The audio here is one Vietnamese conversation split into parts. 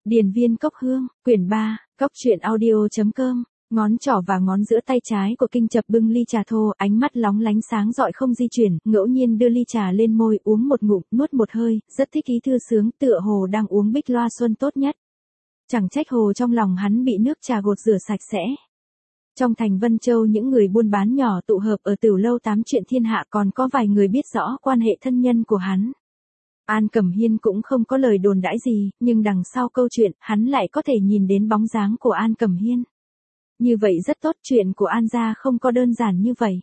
Điền viên cốc hương, quyển 3, cốc truyện audio.com, ngón trỏ và ngón giữa tay trái của Kinh Chập bưng ly trà thô, ánh mắt lóng lánh sáng rọi không di chuyển, ngẫu nhiên đưa ly trà lên môi, uống một ngụm, nuốt một hơi, rất thích ý thư sướng, tựa hồ đang uống bích loa xuân tốt nhất. Chẳng trách hồ trong lòng hắn bị nước trà gột rửa sạch sẽ. Trong thành Vân Châu những người buôn bán nhỏ tụ hợp ở Tửu Lâu tám chuyện thiên hạ, còn có vài người biết rõ quan hệ thân nhân của hắn. An Cẩm Hiên cũng không có lời đồn đãi gì, nhưng đằng sau câu chuyện, hắn lại có thể nhìn đến bóng dáng của An Cẩm Hiên. Như vậy rất tốt, chuyện của An gia không có đơn giản như vậy.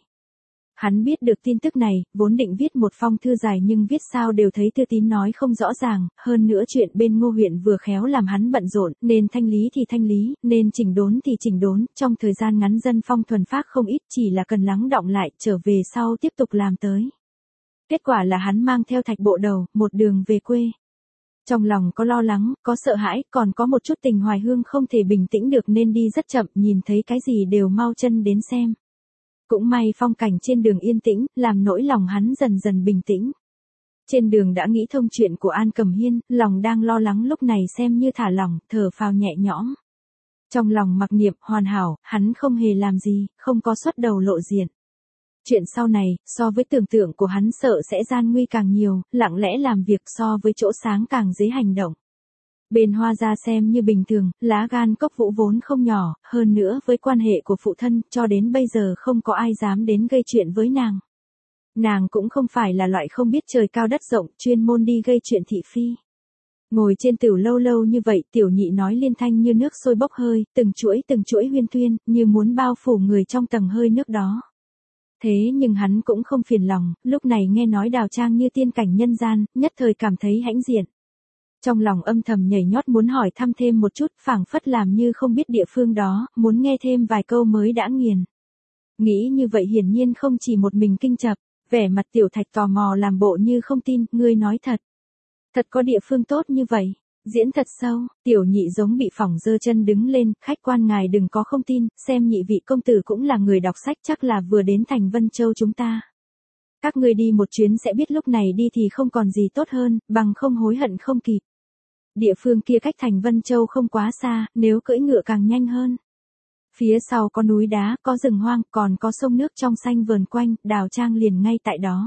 Hắn biết được tin tức này, vốn định viết một phong thư dài nhưng viết sao đều thấy Thư Tín nói không rõ ràng, hơn nữa chuyện bên Ngô huyện vừa khéo làm hắn bận rộn, nên thanh lý thì thanh lý, nên chỉnh đốn thì chỉnh đốn, trong thời gian ngắn dân phong thuần phác không ít, chỉ là cần lắng đọng lại, trở về sau tiếp tục làm tới. Kết quả là hắn mang theo Thạch Bộ Đầu, một đường về quê. Trong lòng có lo lắng, có sợ hãi, còn có một chút tình hoài hương không thể bình tĩnh được nên đi rất chậm, nhìn thấy cái gì đều mau chân đến xem. Cũng may phong cảnh trên đường yên tĩnh, làm nỗi lòng hắn dần dần bình tĩnh. Trên đường đã nghĩ thông chuyện của An Cẩm Hiên, lòng đang lo lắng lúc này xem như thả lỏng, thở phào nhẹ nhõm. Trong lòng mặc niệm, hoàn hảo, hắn không hề làm gì, không có xuất đầu lộ diện. Chuyện sau này, so với tưởng tượng của hắn sợ sẽ gian nguy càng nhiều, lặng lẽ làm việc so với chỗ sáng càng dễ hành động. Bên Hoa gia xem như bình thường, lá gan Cốc Vũ vốn không nhỏ, hơn nữa với quan hệ của phụ thân, cho đến bây giờ không có ai dám đến gây chuyện với nàng. Nàng cũng không phải là loại không biết trời cao đất rộng, chuyên môn đi gây chuyện thị phi. Ngồi trên Tửu Lâu lâu như vậy, Tiểu Nhị nói liên thanh như nước sôi bốc hơi, từng chuỗi huyên thuyên, như muốn bao phủ người trong tầng hơi nước đó. Thế nhưng hắn cũng không phiền lòng, lúc này nghe nói Đào Trang như tiên cảnh nhân gian, nhất thời cảm thấy hãnh diện. Trong lòng âm thầm nhảy nhót muốn hỏi thăm thêm một chút, phảng phất làm như không biết địa phương đó, muốn nghe thêm vài câu mới đã nghiền. Nghĩ như vậy hiển nhiên không chỉ một mình Kinh Chập, vẻ mặt Tiểu Thạch tò mò làm bộ như không tin, ngươi nói thật. Thật có địa phương tốt như vậy, diễn thật sâu, Tiểu Nhị giống bị phỏng giơ chân đứng lên, khách quan ngài đừng có không tin, xem nhị vị công tử cũng là người đọc sách chắc là vừa đến thành Vân Châu chúng ta. Các ngươi đi một chuyến sẽ biết lúc này đi thì không còn gì tốt hơn, bằng không hối hận không kịp. Địa phương kia cách thành Vân Châu không quá xa, nếu cưỡi ngựa càng nhanh hơn. Phía sau có núi đá, có rừng hoang, còn có sông nước trong xanh vờn quanh, Đào Trang liền ngay tại đó.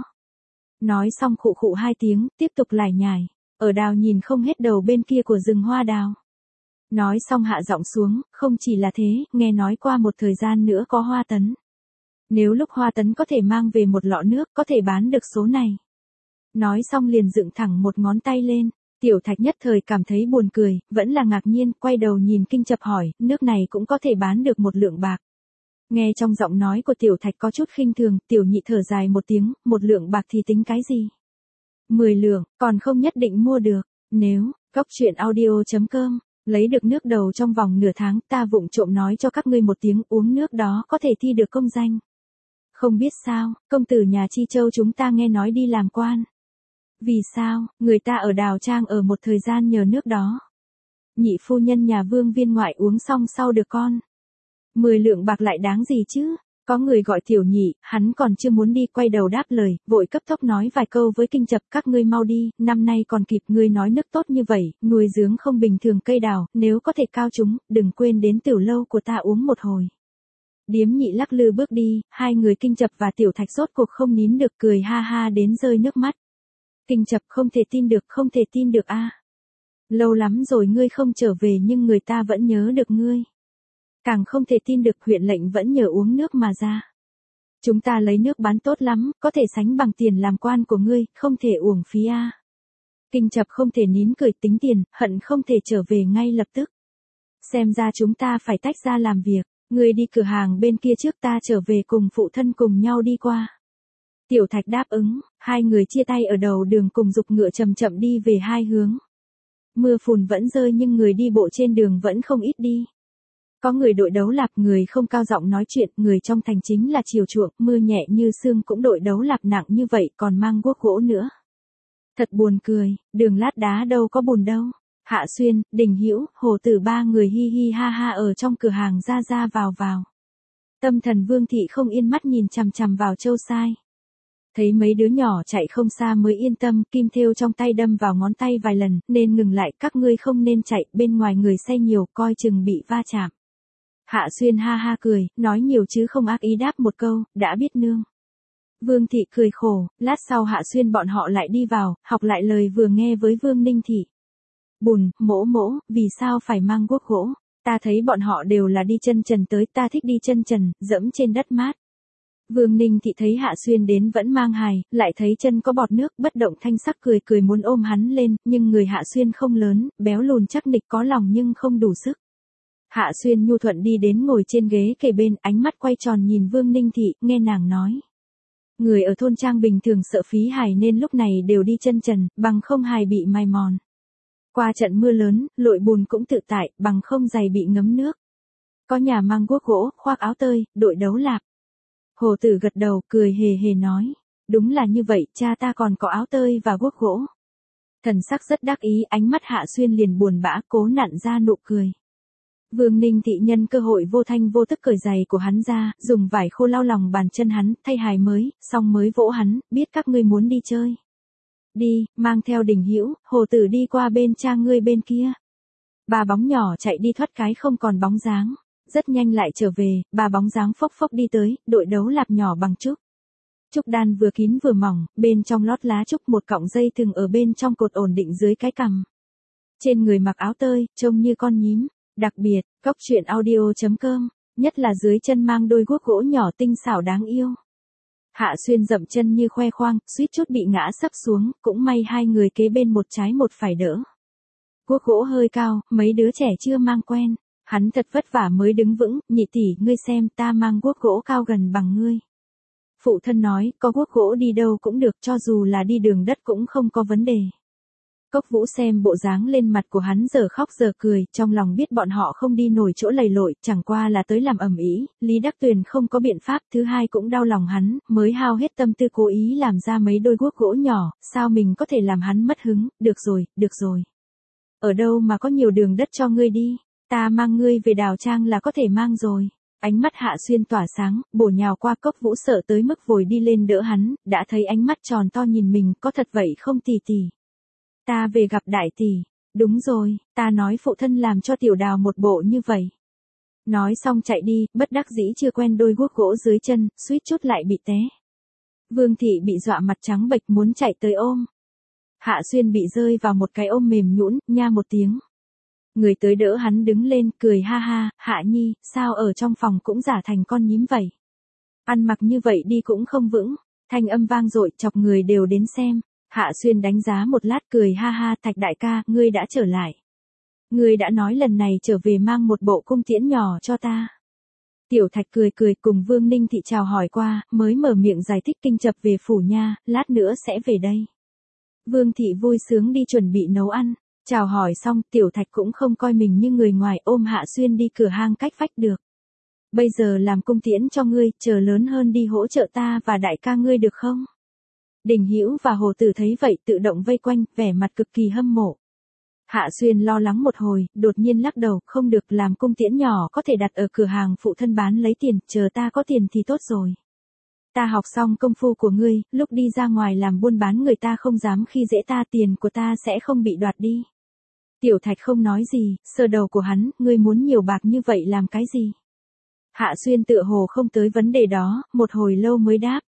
Nói xong khụ khụ hai tiếng, tiếp tục lải nhải. Ở đào nhìn không hết đầu bên kia của rừng hoa đào. Nói xong hạ giọng xuống, không chỉ là thế, nghe nói qua một thời gian nữa có Hoa Tấn. Nếu lúc Hoa Tấn có thể mang về một lọ nước, có thể bán được số này. Nói xong liền dựng thẳng một ngón tay lên. Tiểu Thạch nhất thời cảm thấy buồn cười, vẫn là ngạc nhiên, quay đầu nhìn Kinh Chập hỏi, nước này cũng có thể bán được một lượng bạc. Nghe trong giọng nói của Tiểu Thạch có chút khinh thường, Tiểu Nhị thở dài một tiếng, một lượng bạc thì tính cái gì? 10 lượng, còn không nhất định mua được. Nếu, cốc truyện audio.com, lấy được nước đầu trong vòng nửa tháng, ta vụng trộm nói cho các ngươi một tiếng, uống nước đó có thể thi được công danh. Không biết sao, công tử nhà Chi Châu chúng ta nghe nói đi làm quan. Vì sao, người ta ở Đào Trang ở một thời gian nhờ nước đó. Nhị phu nhân nhà Vương viên ngoại uống xong sau được con. 10 lượng bạc lại đáng gì chứ? Có người gọi Tiểu Nhị, hắn còn chưa muốn đi, quay đầu đáp lời, vội cấp tốc nói vài câu với Kinh Chập, các ngươi mau đi, năm nay còn kịp, ngươi nói nước tốt như vậy, nuôi dưỡng không bình thường cây đào, nếu có thể cao chúng, đừng quên đến Tửu Lâu của ta uống một hồi. Điếm Nhị lắc lư bước đi, hai người Kinh Chập và Tiểu Thạch rốt cuộc không nín được cười ha ha đến rơi nước mắt. Kinh Chập không thể tin được a. Lâu lắm rồi ngươi không trở về nhưng người ta vẫn nhớ được ngươi. Càng không thể tin được huyện lệnh vẫn nhờ uống nước mà ra. Chúng ta lấy nước bán tốt lắm, có thể sánh bằng tiền làm quan của ngươi, không thể uổng phí a. Kinh Chập không thể nín cười tính tiền, hận không thể trở về ngay lập tức. Xem ra chúng ta phải tách ra làm việc, ngươi đi cửa hàng bên kia trước, ta trở về cùng phụ thân cùng nhau đi qua. Tiểu Thạch đáp ứng, hai người chia tay ở đầu đường cùng giục ngựa chậm chậm đi về hai hướng. Mưa phùn vẫn rơi nhưng người đi bộ trên đường vẫn không ít đi. Có người đội đấu lạp, người không cao giọng nói chuyện, người trong thành chính là chiều chuộng, mưa nhẹ như sương cũng đội đấu lạp nặng như vậy còn mang guốc gỗ nữa. Thật buồn cười, đường lát đá đâu có bùn đâu. Hạ Xuyên, Đình Hữu, Hồ Tử ba người hi hi ha ha ở trong cửa hàng ra vào. Tâm thần Vương thị không yên mắt nhìn chằm chằm vào Châu Sai. Thấy mấy đứa nhỏ chạy không xa mới yên tâm, kim thêu trong tay đâm vào ngón tay vài lần, nên ngừng lại, các ngươi không nên chạy, bên ngoài người xe nhiều, coi chừng bị va chạm. Hạ Xuyên ha ha cười, nói nhiều chứ không ác ý đáp một câu, đã biết nương. Vương Thị cười khổ, lát sau Hạ Xuyên bọn họ lại đi vào, học lại lời vừa nghe với Vương Ninh Thị. Bùn, mỗ mỗ, vì sao phải mang guốc gỗ? Ta thấy bọn họ đều là đi chân trần tới, ta thích đi chân trần, dẫm trên đất mát. Vương Ninh Thị thấy Hạ Xuyên đến vẫn mang hài, lại thấy chân có bọt nước, bất động thanh sắc cười cười muốn ôm hắn lên, nhưng người Hạ Xuyên không lớn, béo lùn chắc nịch có lòng nhưng không đủ sức. Hạ Xuyên nhu thuận đi đến ngồi trên ghế kề bên, ánh mắt quay tròn nhìn Vương Ninh Thị, nghe nàng nói. Người ở thôn trang bình thường sợ phí hài nên lúc này đều đi chân trần, bằng không hài bị mài mòn. Qua trận mưa lớn, lội bùn cũng tự tại, bằng không giày bị ngấm nước. Có nhà mang guốc gỗ, khoác áo tơi, đội đấu lạp. Hồ Tử gật đầu, cười hề hề nói. Đúng là như vậy, cha ta còn có áo tơi và guốc gỗ. Thần sắc rất đắc ý, ánh mắt Hạ Xuyên liền buồn bã, cố nặn ra nụ cười. Vương Ninh Thị nhân cơ hội vô thanh vô tức cởi giày của hắn ra, dùng vải khô lau lòng bàn chân hắn, thay hài mới, xong mới vỗ hắn, biết các ngươi muốn đi chơi. Đi, mang theo Đình Hữu, Hồ Tử đi qua bên cha ngươi bên kia. Bà bóng nhỏ chạy đi thoát cái không còn bóng dáng. Rất nhanh lại trở về, bà bóng dáng phốc phốc đi tới, đội đấu lạp nhỏ bằng trúc. Trúc đan vừa kín vừa mỏng, bên trong lót lá trúc một cọng dây thừng ở bên trong cột ổn định dưới cái cằm. Trên người mặc áo tơi, trông như con nhím. Đặc biệt, cóc truyện audio.com, nhất là dưới chân mang đôi guốc gỗ nhỏ tinh xảo đáng yêu. Hạ Xuyên dậm chân như khoe khoang, suýt chút bị ngã sấp xuống, cũng may hai người kế bên một trái một phải đỡ. Guốc gỗ hơi cao, mấy đứa trẻ chưa mang quen. Hắn thật vất vả mới đứng vững, nhị tỷ, ngươi xem, ta mang guốc gỗ cao gần bằng ngươi. Phụ thân nói, có guốc gỗ đi đâu cũng được, cho dù là đi đường đất cũng không có vấn đề. Cốc Vũ xem bộ dáng lên mặt của hắn giờ khóc giờ cười, trong lòng biết bọn họ không đi nổi chỗ lầy lội, chẳng qua là tới làm ầm ĩ. Lý Đắc Tuyền không có biện pháp, thứ hai cũng đau lòng hắn, mới hao hết tâm tư cố ý làm ra mấy đôi guốc gỗ nhỏ, sao mình có thể làm hắn mất hứng, được rồi, được rồi. Ở đâu mà có nhiều đường đất cho ngươi đi, ta mang ngươi về Đào Trang là có thể mang rồi. Ánh mắt Hạ Xuyên tỏa sáng, bổ nhào qua Cốc Vũ sợ tới mức vội đi lên đỡ hắn, đã thấy ánh mắt tròn to nhìn mình, có thật vậy không tỷ tỷ? Ta về gặp đại tỷ. Đúng rồi, ta nói phụ thân làm cho tiểu Đào một bộ như vậy. Nói xong chạy đi, bất đắc dĩ chưa quen đôi guốc gỗ dưới chân, suýt chút lại bị té. Vương Thị bị dọa mặt trắng bệch muốn chạy tới ôm. Hạ Xuyên bị rơi vào một cái ôm mềm nhũn, nha một tiếng. Người tới đỡ hắn đứng lên, cười ha ha, Hạ Nhi, sao ở trong phòng cũng giả thành con nhím vậy? Ăn mặc như vậy đi cũng không vững. Thanh âm vang dội chọc người đều đến xem. Hạ Xuyên đánh giá một lát cười ha ha, Thạch đại ca, ngươi đã trở lại. Ngươi đã nói lần này trở về mang một bộ cung tiễn nhỏ cho ta. Tiểu Thạch cười cười cùng Vương Ninh Thị chào hỏi qua, mới mở miệng giải thích kinh chập về phủ nha, lát nữa sẽ về đây. Vương Thị vui sướng đi chuẩn bị nấu ăn. Chào hỏi xong, Tiểu Thạch cũng không coi mình như người ngoài, ôm Hạ Xuyên đi cửa hang cách vách được. Bây giờ làm cung tiễn cho ngươi, chờ lớn hơn đi hỗ trợ ta và đại ca ngươi được không? Đình Hữu và Hồ Tử thấy vậy tự động vây quanh, vẻ mặt cực kỳ hâm mộ. Hạ Xuyên lo lắng một hồi, đột nhiên lắc đầu, không được, làm cung tiễn nhỏ có thể đặt ở cửa hàng phụ thân bán lấy tiền, chờ ta có tiền thì tốt rồi. Ta học xong công phu của ngươi, lúc đi ra ngoài làm buôn bán người ta không dám khi dễ ta, tiền của ta sẽ không bị đoạt đi. Tiểu Thạch không nói gì, sờ đầu của hắn, ngươi muốn nhiều bạc như vậy làm cái gì? Hạ Xuyên tựa hồ không tới vấn đề đó, một hồi lâu mới đáp.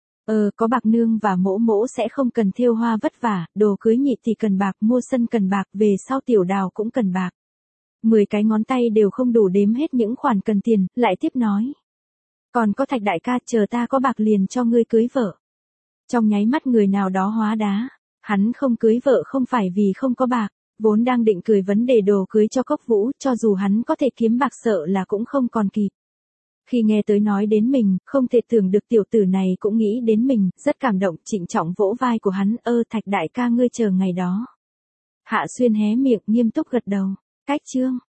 Có bạc nương và mỗ mỗ sẽ không cần thêu hoa vất vả, đồ cưới nhị thì cần bạc, mua sân cần bạc, về sau tiểu Đào cũng cần bạc. 10 cái ngón tay đều không đủ đếm hết những khoản cần tiền, lại tiếp nói. Còn có Thạch đại ca, chờ ta có bạc liền cho ngươi cưới vợ. Trong nháy mắt người nào đó hóa đá, hắn không cưới vợ không phải vì không có bạc, vốn đang định cười vấn đề đồ cưới cho Cốc Vũ, cho dù hắn có thể kiếm bạc sợ là cũng không còn kịp. Khi nghe tới nói đến mình, không thể tưởng được tiểu tử này cũng nghĩ đến mình, rất cảm động, trịnh trọng vỗ vai của hắn, Thạch đại ca ngươi chờ ngày đó. Hạ Xuyên hé miệng nghiêm túc gật đầu. Cách chương